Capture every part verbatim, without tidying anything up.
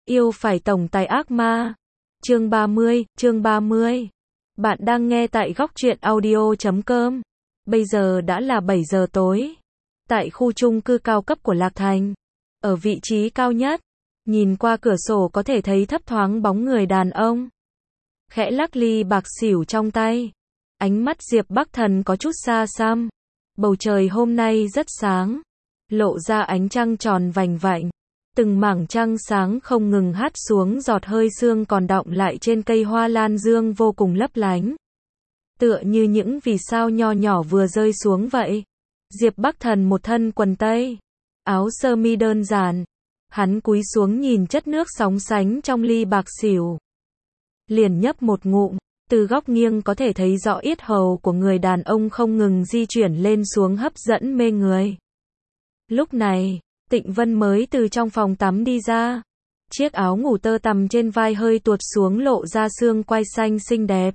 Yêu phải tổng tài ác ma. Chương ba mươi, chương ba mươi. Bạn đang nghe tại góc truyện audio chấm com. Bây giờ đã là bảy giờ tối. Tại khu chung cư cao cấp của Lạc Thành. Ở vị trí cao nhất. Nhìn qua cửa sổ có thể thấy thấp thoáng bóng người đàn ông. Khẽ lắc ly bạc xỉu trong tay. Ánh mắt Diệp Bắc Thần có chút xa xăm. Bầu trời hôm nay rất sáng. Lộ ra ánh trăng tròn vành vạnh. Từng mảng trăng sáng không ngừng hắt xuống, giọt hơi sương còn đọng lại trên cây hoa lan dương vô cùng lấp lánh. Tựa như những vì sao nho nhỏ vừa rơi xuống vậy. Diệp Bắc Thần một thân quần tây, áo sơ mi đơn giản. Hắn cúi xuống nhìn chất nước sóng sánh trong ly bạc xỉu. Liền nhấp một ngụm, từ góc nghiêng có thể thấy rõ yết hầu của người đàn ông không ngừng di chuyển lên xuống hấp dẫn mê người. Lúc này, Tịnh Vân mới từ trong phòng tắm đi ra. Chiếc áo ngủ tơ tằm trên vai hơi tuột xuống lộ ra xương quai xanh xinh đẹp.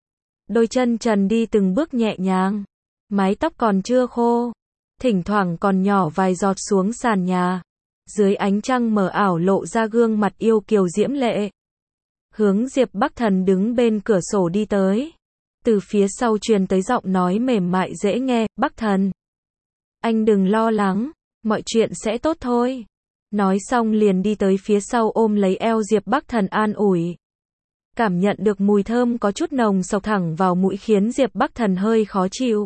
Đôi chân trần đi từng bước nhẹ nhàng. Mái tóc còn chưa khô. Thỉnh thoảng còn nhỏ vài giọt xuống sàn nhà. Dưới ánh trăng mờ ảo lộ ra gương mặt yêu kiều diễm lệ. Hướng Diệp Bắc Thần đứng bên cửa sổ đi tới. Từ phía sau truyền tới giọng nói mềm mại dễ nghe, Bắc Thần. Anh đừng lo lắng. Mọi chuyện sẽ tốt thôi. Nói xong liền đi tới phía sau ôm lấy eo Diệp Bắc Thần an ủi. Cảm nhận được mùi thơm có chút nồng sộc thẳng vào mũi khiến Diệp Bắc Thần hơi khó chịu.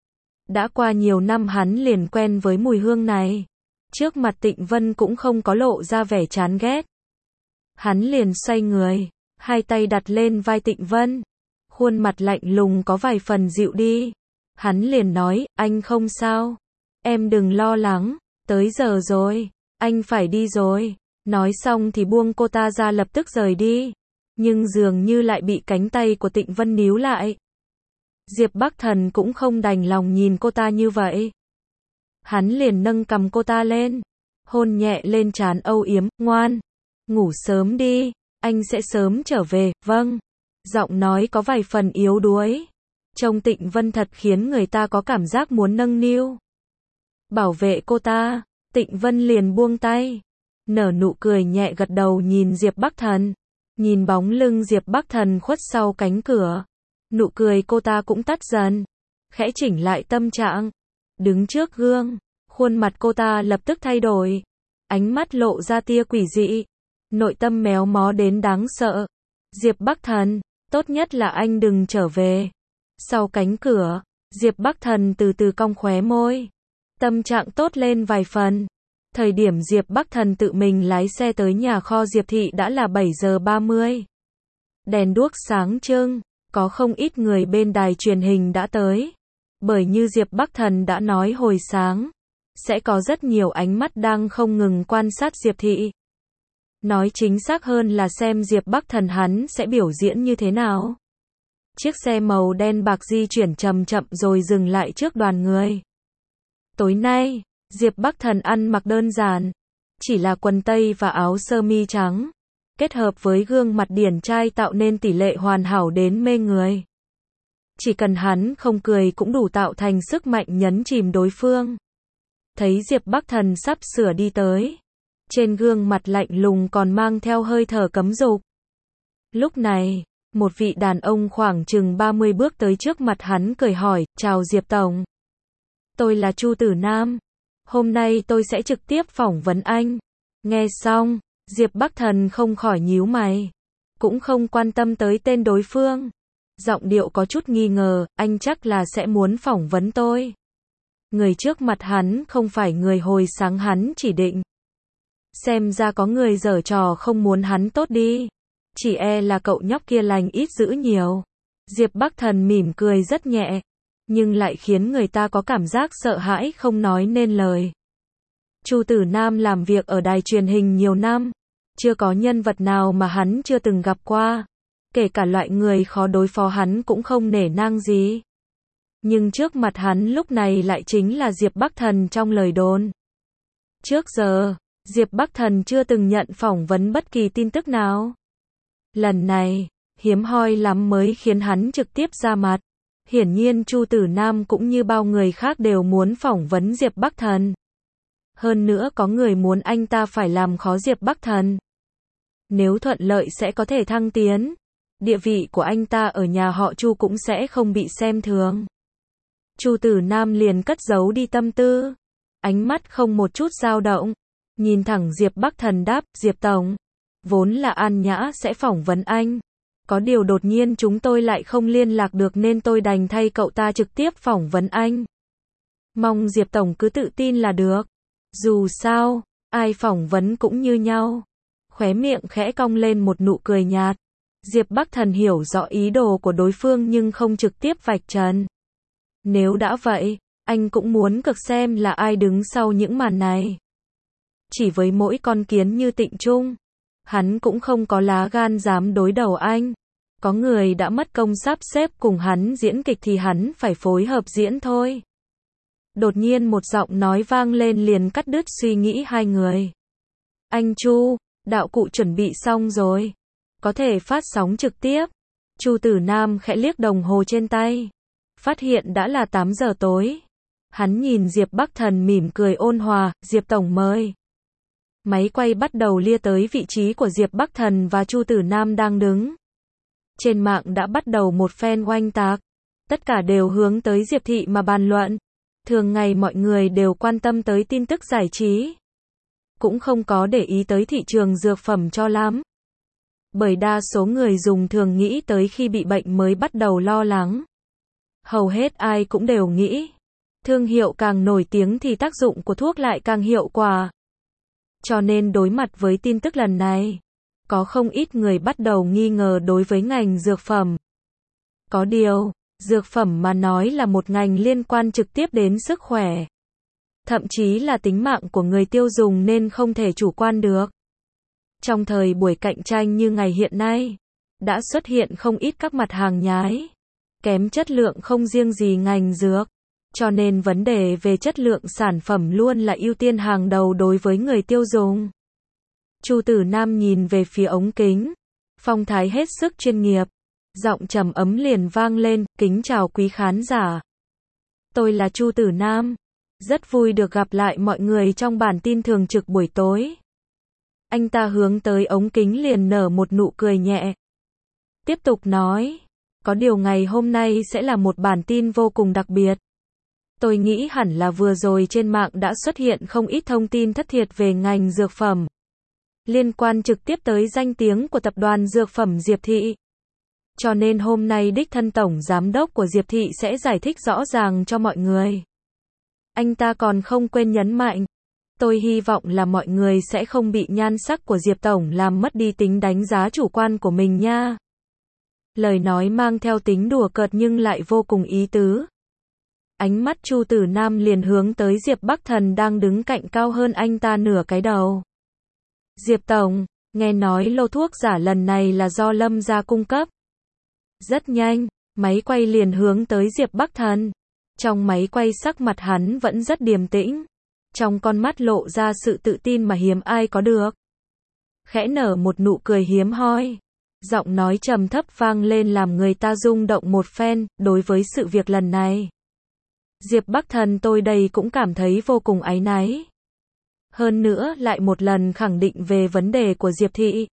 Đã qua nhiều năm hắn liền quen với mùi hương này. Trước mặt Tịnh Vân cũng không có lộ ra vẻ chán ghét. Hắn liền xoay người, hai tay đặt lên vai Tịnh Vân. Khuôn mặt lạnh lùng có vài phần dịu đi. Hắn liền nói, anh không sao. Em đừng lo lắng. Tới giờ rồi, anh phải đi rồi. Nói xong thì buông cô ta ra lập tức rời đi. Nhưng dường như lại bị cánh tay của Tịnh Vân níu lại. Diệp Bắc Thần cũng không đành lòng nhìn cô ta như vậy. Hắn liền nâng cằm cô ta lên. Hôn nhẹ lên trán âu yếm, ngoan. Ngủ sớm đi, anh sẽ sớm trở về, vâng. Giọng nói có vài phần yếu đuối. Trông Tịnh Vân thật khiến người ta có cảm giác muốn nâng niu. Bảo vệ cô ta, Tịnh Vân liền buông tay. Nở nụ cười nhẹ gật đầu nhìn Diệp Bắc Thần. Nhìn bóng lưng Diệp Bắc Thần khuất sau cánh cửa. Nụ cười cô ta cũng tắt dần. Khẽ chỉnh lại tâm trạng. Đứng trước gương, khuôn mặt cô ta lập tức thay đổi. Ánh mắt lộ ra tia quỷ dị. Nội tâm méo mó đến đáng sợ. Diệp Bắc Thần, tốt nhất là anh đừng trở về. Sau cánh cửa, Diệp Bắc Thần từ từ cong khóe môi. Tâm trạng tốt lên vài phần. Thời điểm Diệp Bắc Thần tự mình lái xe tới nhà kho Diệp Thị đã là bảy giờ ba mươi. Đèn đuốc sáng trưng, có không ít người bên đài truyền hình đã tới. Bởi như Diệp Bắc Thần đã nói hồi sáng, sẽ có rất nhiều ánh mắt đang không ngừng quan sát Diệp Thị. Nói chính xác hơn là xem Diệp Bắc Thần hắn sẽ biểu diễn như thế nào. Chiếc xe màu đen bạc di chuyển chậm chậm rồi dừng lại trước đoàn người. Tối nay, Diệp Bắc Thần ăn mặc đơn giản, chỉ là quần tây và áo sơ mi trắng, kết hợp với gương mặt điển trai tạo nên tỷ lệ hoàn hảo đến mê người. Chỉ cần hắn không cười cũng đủ tạo thành sức mạnh nhấn chìm đối phương. Thấy Diệp Bắc Thần sắp sửa đi tới, trên gương mặt lạnh lùng còn mang theo hơi thở cấm dục. Lúc này, một vị đàn ông khoảng chừng ba mươi bước tới trước mặt hắn cười hỏi, chào Diệp Tổng. Tôi là Chu Tử Nam. Hôm nay tôi sẽ trực tiếp phỏng vấn anh. Nghe xong, Diệp Bắc Thần không khỏi nhíu mày. Cũng không quan tâm tới tên đối phương. Giọng điệu có chút nghi ngờ, anh chắc là sẽ muốn phỏng vấn tôi. Người trước mặt hắn không phải người hồi sáng hắn chỉ định. Xem ra có người giở trò không muốn hắn tốt đi. Chỉ e là cậu nhóc kia lành ít dữ nhiều. Diệp Bắc Thần mỉm cười rất nhẹ. Nhưng lại khiến người ta có cảm giác sợ hãi không nói nên lời. Chu Tử Nam làm việc ở đài truyền hình nhiều năm. Chưa có nhân vật nào mà hắn chưa từng gặp qua. Kể cả loại người khó đối phó hắn cũng không nể nang gì. Nhưng trước mặt hắn lúc này lại chính là Diệp Bắc Thần trong lời đồn. Trước giờ, Diệp Bắc Thần chưa từng nhận phỏng vấn bất kỳ tin tức nào. Lần này, hiếm hoi lắm mới khiến hắn trực tiếp ra mặt. Hiển nhiên Chu Tử Nam cũng như bao người khác đều muốn phỏng vấn Diệp Bắc Thần. Hơn nữa có người muốn anh ta phải làm khó Diệp Bắc Thần. Nếu thuận lợi sẽ có thể thăng tiến. Địa vị của anh ta ở nhà họ Chu cũng sẽ không bị xem thường. Chu Tử Nam liền cất giấu đi tâm tư. Ánh mắt không một chút dao động. Nhìn thẳng Diệp Bắc Thần đáp, Diệp Tổng. Vốn là An Nhã sẽ phỏng vấn anh. Có điều đột nhiên chúng tôi lại không liên lạc được nên tôi đành thay cậu ta trực tiếp phỏng vấn anh. Mong Diệp Tổng cứ tự tin là được. Dù sao, ai phỏng vấn cũng như nhau. Khóe miệng khẽ cong lên một nụ cười nhạt. Diệp Bắc Thần hiểu rõ ý đồ của đối phương nhưng không trực tiếp vạch trần. Nếu đã vậy, anh cũng muốn cực xem là ai đứng sau những màn này. Chỉ với mỗi con kiến như Tịnh Trung, hắn cũng không có lá gan dám đối đầu anh. Có người đã mất công sắp xếp cùng hắn diễn kịch thì hắn phải phối hợp diễn thôi. Đột nhiên một giọng nói vang lên liền cắt đứt suy nghĩ hai người. Anh Chu, đạo cụ chuẩn bị xong rồi. Có thể phát sóng trực tiếp. Chu Tử Nam khẽ liếc đồng hồ trên tay. Phát hiện đã là tám giờ tối. Hắn nhìn Diệp Bắc Thần mỉm cười ôn hòa, Diệp Tổng mời. Máy quay bắt đầu lia tới vị trí của Diệp Bắc Thần và Chu Tử Nam đang đứng. Trên mạng đã bắt đầu một phen oanh tạc. Tất cả đều hướng tới Diệp Thị mà bàn luận. Thường ngày mọi người đều quan tâm tới tin tức giải trí. Cũng không có để ý tới thị trường dược phẩm cho lắm. Bởi đa số người dùng thường nghĩ tới khi bị bệnh mới bắt đầu lo lắng. Hầu hết ai cũng đều nghĩ. Thương hiệu càng nổi tiếng thì tác dụng của thuốc lại càng hiệu quả. Cho nên đối mặt với tin tức lần này, có không ít người bắt đầu nghi ngờ đối với ngành dược phẩm. Có điều, dược phẩm mà nói là một ngành liên quan trực tiếp đến sức khỏe. Thậm chí là tính mạng của người tiêu dùng nên không thể chủ quan được. Trong thời buổi cạnh tranh như ngày hiện nay, đã xuất hiện không ít các mặt hàng nhái, kém chất lượng không riêng gì ngành dược. Cho nên vấn đề về chất lượng sản phẩm luôn là ưu tiên hàng đầu đối với người tiêu dùng. Chu Tử Nam nhìn về phía ống kính, phong thái hết sức chuyên nghiệp, giọng trầm ấm liền vang lên, kính chào quý khán giả. Tôi là Chu Tử Nam, rất vui được gặp lại mọi người trong bản tin thường trực buổi tối. Anh ta hướng tới ống kính liền nở một nụ cười nhẹ. Tiếp tục nói, có điều ngày hôm nay sẽ là một bản tin vô cùng đặc biệt. Tôi nghĩ hẳn là vừa rồi trên mạng đã xuất hiện không ít thông tin thất thiệt về ngành dược phẩm. Liên quan trực tiếp tới danh tiếng của tập đoàn dược phẩm Diệp Thị. Cho nên hôm nay đích thân tổng giám đốc của Diệp Thị sẽ giải thích rõ ràng cho mọi người. Anh ta còn không quên nhấn mạnh. Tôi hy vọng là mọi người sẽ không bị nhan sắc của Diệp Tổng làm mất đi tính đánh giá chủ quan của mình nha. Lời nói mang theo tính đùa cợt nhưng lại vô cùng ý tứ. Ánh mắt Chu Tử Nam liền hướng tới Diệp Bắc Thần đang đứng cạnh cao hơn anh ta nửa cái đầu. Diệp Tổng, nghe nói lô thuốc giả lần này là do Lâm gia cung cấp. Rất nhanh, máy quay liền hướng tới Diệp Bắc Thần. Trong máy quay sắc mặt hắn vẫn rất điềm tĩnh. Trong con mắt lộ ra sự tự tin mà hiếm ai có được. Khẽ nở một nụ cười hiếm hoi. Giọng nói trầm thấp vang lên làm người ta rung động một phen, đối với sự việc lần này. Diệp Bắc Thần tôi đây cũng cảm thấy vô cùng áy náy. Hơn nữa lại một lần khẳng định về vấn đề của Diệp Thị.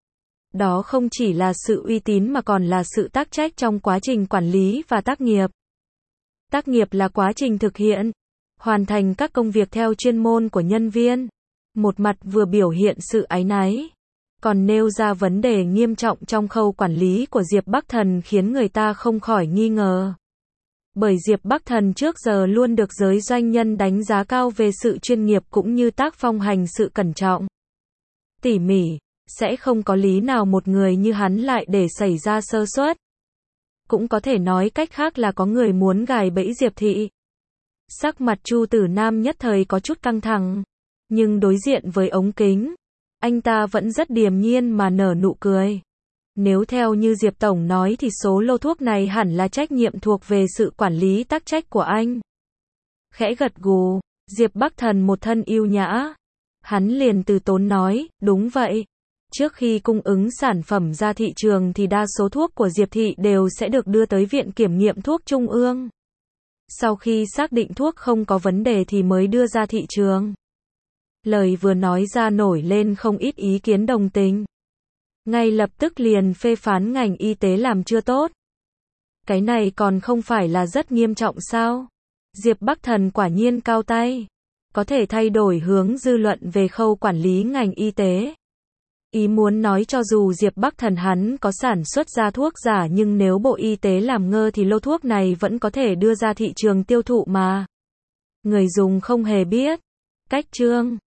Đó không chỉ là sự uy tín mà còn là sự tác trách trong quá trình quản lý và tác nghiệp. Tác nghiệp là quá trình thực hiện, hoàn thành các công việc theo chuyên môn của nhân viên. Một mặt vừa biểu hiện sự áy náy, còn nêu ra vấn đề nghiêm trọng trong khâu quản lý của Diệp Bắc Thần khiến người ta không khỏi nghi ngờ. Bởi Diệp Bắc Thần trước giờ luôn được giới doanh nhân đánh giá cao về sự chuyên nghiệp cũng như tác phong hành sự cẩn trọng, tỉ mỉ, sẽ không có lý nào một người như hắn lại để xảy ra sơ suất. Cũng có thể nói cách khác là có người muốn gài bẫy Diệp Thị. Sắc mặt Chu Tử Nam nhất thời có chút căng thẳng, nhưng đối diện với ống kính, anh ta vẫn rất điềm nhiên mà nở nụ cười. Nếu theo như Diệp Tổng nói thì số lô thuốc này hẳn là trách nhiệm thuộc về sự quản lý tác trách của anh. Khẽ gật gù, Diệp Bắc Thần một thân yêu nhã. Hắn liền từ tốn nói, đúng vậy. Trước khi cung ứng sản phẩm ra thị trường thì đa số thuốc của Diệp Thị đều sẽ được đưa tới Viện Kiểm nghiệm Thuốc Trung ương. Sau khi xác định thuốc không có vấn đề thì mới đưa ra thị trường. Lời vừa nói ra nổi lên không ít ý kiến đồng tình. ngay lập tức liền phê phán ngành y tế làm chưa tốt. Cái này còn không phải là rất nghiêm trọng sao? Diệp Bắc Thần quả nhiên cao tay, có thể thay đổi hướng dư luận về khâu quản lý ngành y tế. Ý muốn nói cho dù Diệp Bắc Thần hắn có sản xuất ra thuốc giả nhưng nếu Bộ Y tế làm ngơ thì lô thuốc này vẫn có thể đưa ra thị trường tiêu thụ mà. Người dùng không hề biết. Cách chương